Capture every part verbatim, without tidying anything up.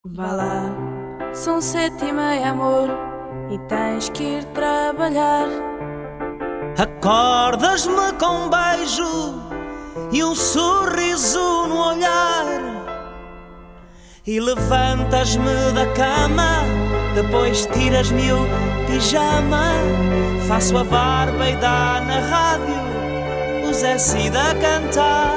Vá lá, são sete e meia, amor, e tens que ir trabalhar. Acordas-me com um beijo e um sorriso no olhar, e levantas-me da cama, depois tiras-me o pijama. Faço a barba e dá na rádio o Zé Cida a cantar.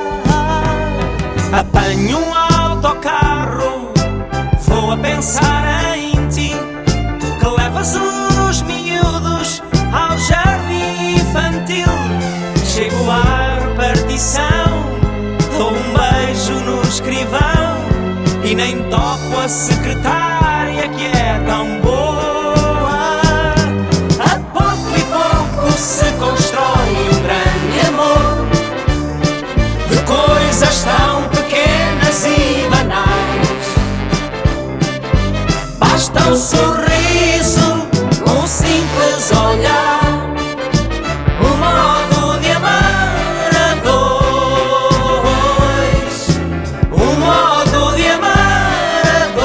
Apanho um autocarro, vou a pensar em ti, tu que levas os miúdos ao jardim infantil. Chego à repartição, dou um beijo no escrivão, e nem toco a secretária que é tão boa. A pouco e pouco se constrói um grande amor, de coisas tão pequenas e banais. Basta um sorriso, um simples olhar, um modo de amar a dois, um modo de amar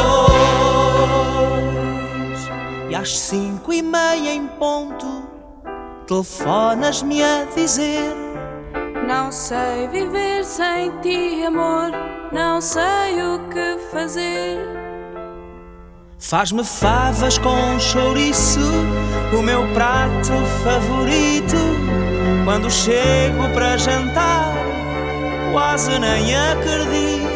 a dois. E às cinco e meia em ponto, telefonas-me a dizer: não sei viver sem ti, amor, não sei o que fazer. Faz-me favas com chouriço, o meu prato favorito. Quando chego para jantar, quase nem acredito.